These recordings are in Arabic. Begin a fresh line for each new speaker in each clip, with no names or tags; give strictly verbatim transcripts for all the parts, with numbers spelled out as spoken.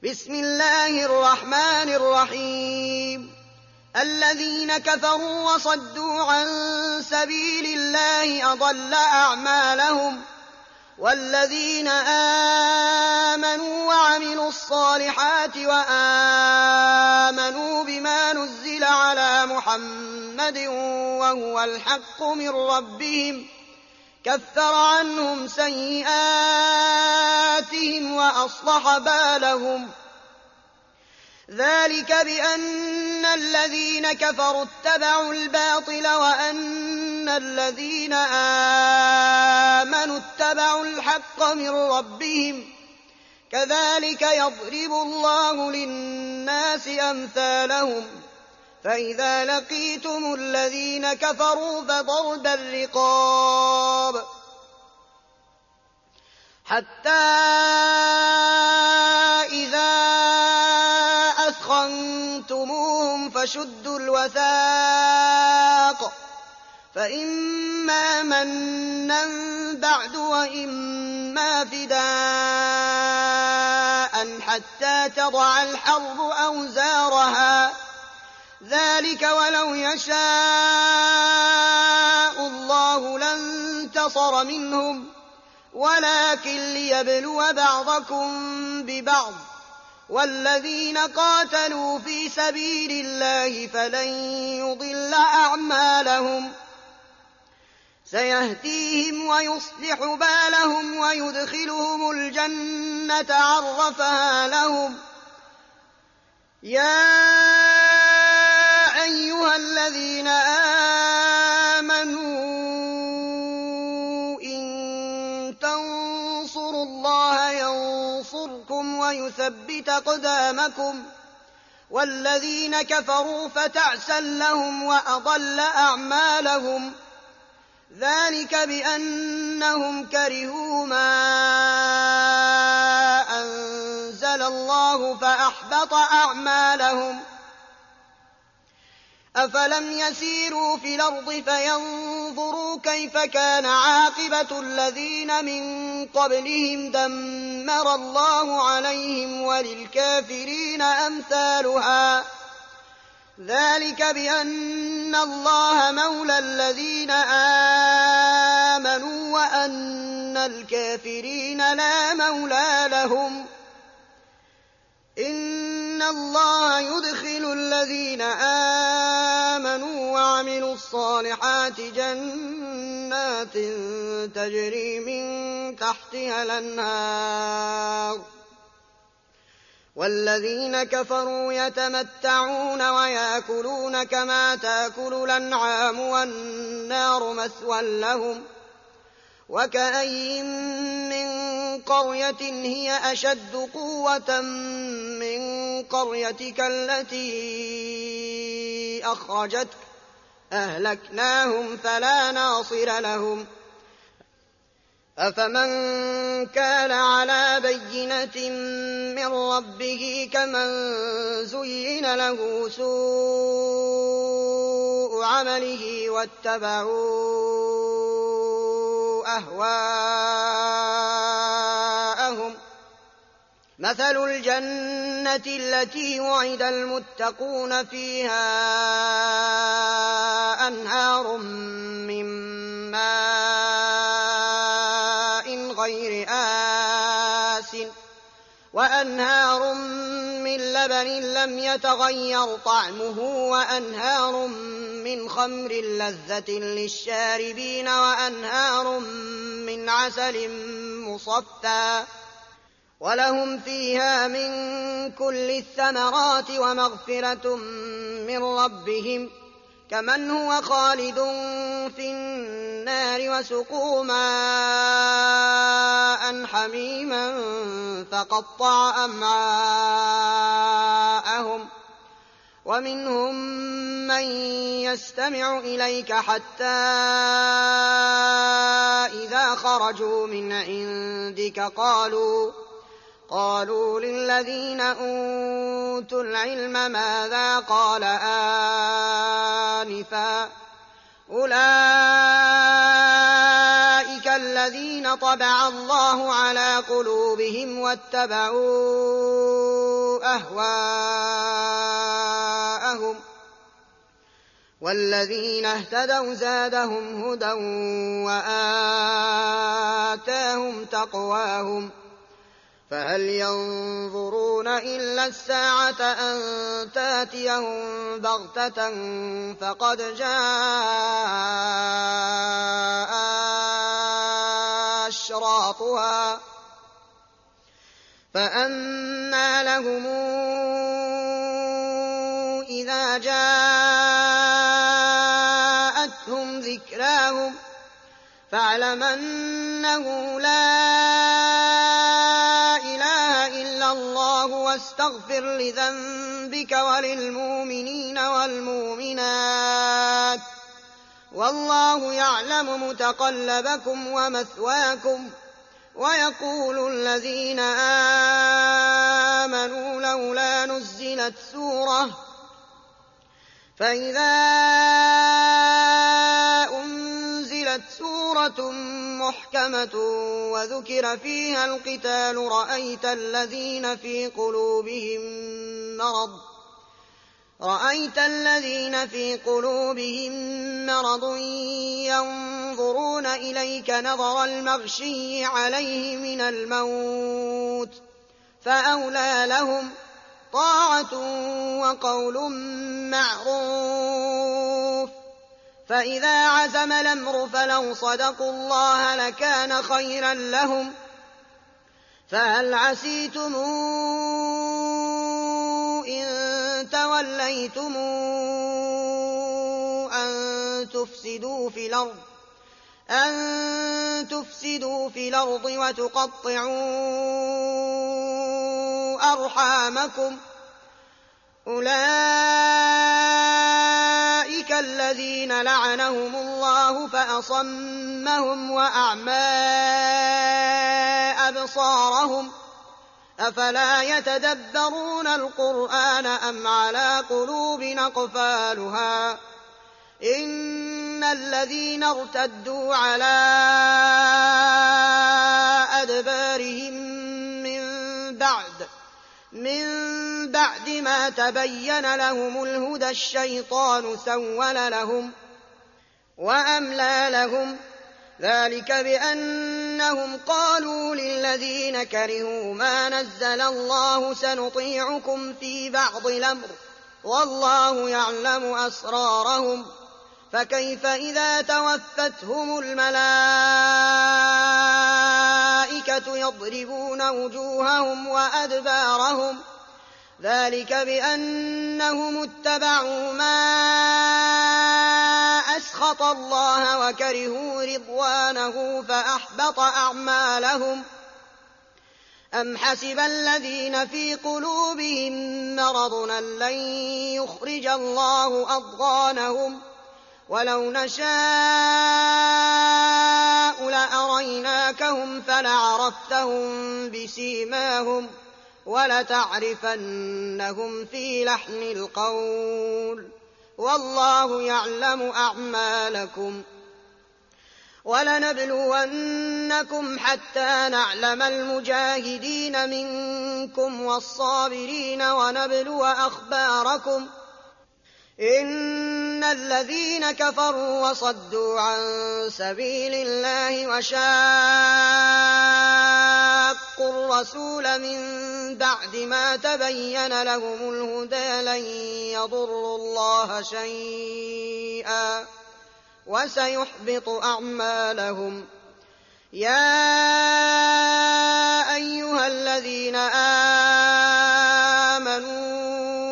بسم الله الرحمن الرحيم الذين كفروا وصدوا عن سبيل الله أضل أعمالهم والذين آمنوا وعملوا الصالحات وآمنوا بما نزل على محمد وهو الحق من ربهم كفر عنهم سيئاتهم وأصلح بالهم ذلك بأن الذين كفروا اتبعوا الباطل وأن الذين آمنوا اتبعوا الحق من ربهم كذلك يضرب الله للناس أمثالهم فإذا لقيتم الذين كفروا فضرب الرقاب حتى إذا أثخنتموهم فشدوا الوثاق فإما منا بعد وإما فداء حتى تضع الحرب أوزارها ذلك ولو يشاء الله لانتصر منهم ولكن ليبلو بعضكم ببعض والذين قاتلوا في سبيل الله فلن يضل أعمالهم سيهديهم ويصلح بالهم ويدخلهم الجنة عرفها لهم يا أيها الذين آمنوا إن تنصروا الله ينصركم ويثبت أقدامكم والذين كفروا فتعسا لهم وأضل أعمالهم ذلك بأنهم كرهوا ما أنزل الله فأحبط أعمالهم أفلم يسيروا في الأرض فينظروا كيف كان عاقبة الذين من قبلهم دمر الله عليهم وللكافرين أمثالها ذلك بأن الله مولى الذين آمنوا وأن الكافرين لا مولى لهم إن الله يدخل الذين آمنوا وعملوا الصالحات جنات تجري من تحتها الأنهار والذين كفروا يتمتعون ويأكلون كما تأكل الأنعام والنار مثوى لهم وكأين من قرية هي أشد قوة من قريتك التي أخرجتك أهلكناهم فلا ناصر لهم أفمن كان على بينة من ربه كمن زين له سوء عمله واتبعوا أهواءهم مثل الجنة التي وعد المتقون فيها أنهار من ماء غير آسن وأنهار من لبن لم يتغير طعمه وأنهار من خمر لذة للشاربين وأنهار من عسل مصفى ولهم فيها من كل الثمرات ومغفرة من ربهم كمن هو خالد في النار وسقوا ماء حميما فقطع أمعاءهم ومنهم من يستمع إليك حتى إذا خرجوا من عندك قالوا قالوا للذين أوتوا العلم ماذا قال آنفا أولئك الذين طبع الله على قلوبهم واتبعوا أهواءهم والذين اهتدوا زادهم هدى وآتاهم تقواهم فهل ينظرون إلا الساعة أن تاتيهم بغتة فقد جاء أشراطها فأنى لهم إذا جاءتهم ذكراهم فاعلم أنه لا إله إلا الله واستغفر لذنبك وللمؤمنين والمؤمنات والله يعلم متقلبكم ومثواكم ويقول الذين آمنوا لولا نزلت سورة فإذا أنزلت سورة محكمة وذكر فيها القتال رأيت الذين في قلوبهم مرض رأيت الذين في قلوبهم مرض ينظرون إليك نظر المغشي عليه من الموت فأولى لهم طاعة وقول معروف فإذا عزم الأمر فلو صدقوا الله لكان خيرا لهم فهل عسيتم إن توليتم أن تفسدوا في الأرض أن تفسدوا في الأرض وتقطعوا أرحامكم أولئك الذين لعنهم الله فأصمهم وأعمى أبصارهم أفلا يتدبرون القرآن أم على قلوب أقفالها إن الذين ارتدوا على أدبارهم من بعد من بعد ما تبين لهم الهدى الشيطان سول لهم وأملى لهم ذلك بأنهم قالوا للذين كرهوا ما نزل الله سنطيعكم في بعض الأمر والله يعلم أسرارهم فكيف إذا توفتهم الملائكة يضربون وجوههم وأدبارهم ذلك بأنهم اتبعوا ما أسخط الله وكرهوا رضوانه فأحبط أعمالهم أم حسب الذين في قلوبهم مرض أن لن يخرج الله أضغانهم ولو نشاء لأريناكهم فلعرفتهم بسيماهم ولتعرفنهم في لحن القول والله يعلم أعمالكم ولنبلونكم حتى نعلم المجاهدين منكم والصابرين ونبلو أخباركم إن الذين كفروا وصدوا عن سبيل الله وشاقوا الرسول من بعد ما تبين لهم الهدى لن يضروا الله شيئا وسيحبط أعمالهم يا أيها الذين آمنوا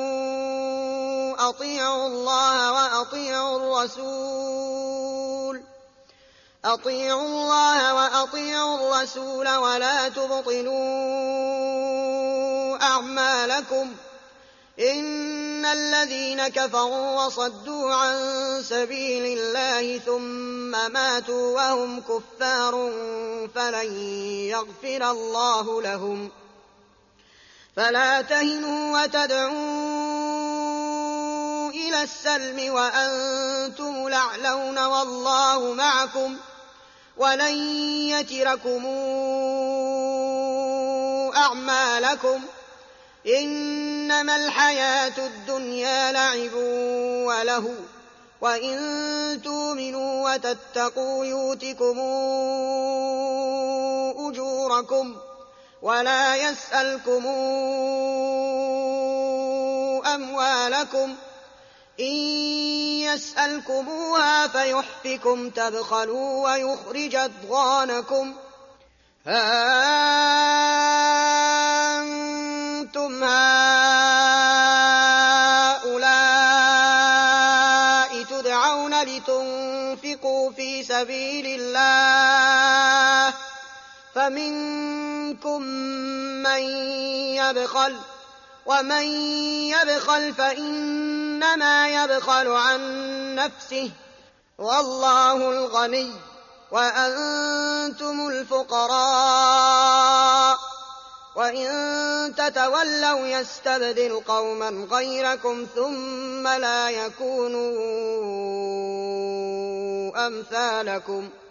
أطيعوا الله وأطيعوا الرسول أطيعوا الله وأطيعوا الرسول ولا تبطلوا أعمالكم إن الذين كفروا وصدوا عن سبيل الله ثم ماتوا وهم كفار فلن يغفر الله لهم فلا تهنوا وتدعوا إلى السلم وأنتم الأعلون والله معكم ولن يتركم أعمالكم إن إنما الحياة الدنيا لعب ولهو وإن تؤمنوا وتتقوا يؤتكم أجوركم ولا يسألكم أموالكم إن يسألكموها فيحفكم تبخلوا ويخرج أضغانكم ها أنتم هؤلاء تدعون لتنفقوا في سبيل الله فمنكم من يبخل ومن يبخل فإنما يبخل عن نفسه والله الغني وأنتم الفقراء وإن تتولوا يستبدل قوما غيركم ثم لا يكونوا أمثالكم